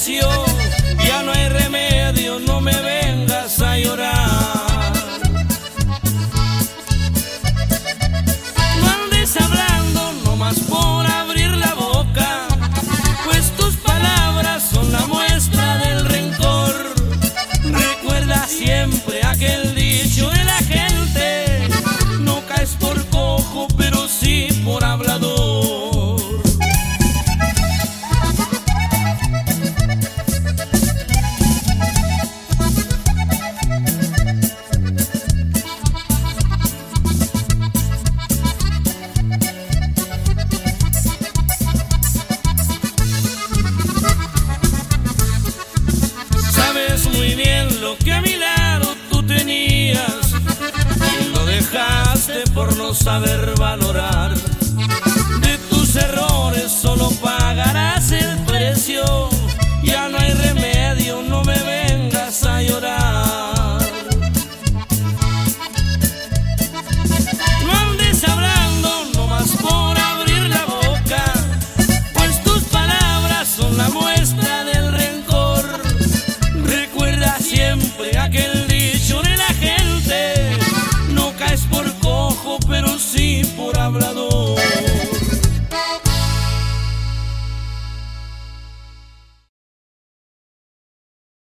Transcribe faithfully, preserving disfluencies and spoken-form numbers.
enloqueció, ya no hay remedio, no me vengas a llorar. No andes hablando nomás por abrir la boca, pues tus palabras son la muestra del rencor. Recuerda siempre aquel dicho de la gente: no caes por cojo, pero sí por hablador. Sabes muy bien lo que a mi lado tú tenías y lo dejaste por no saber valorar.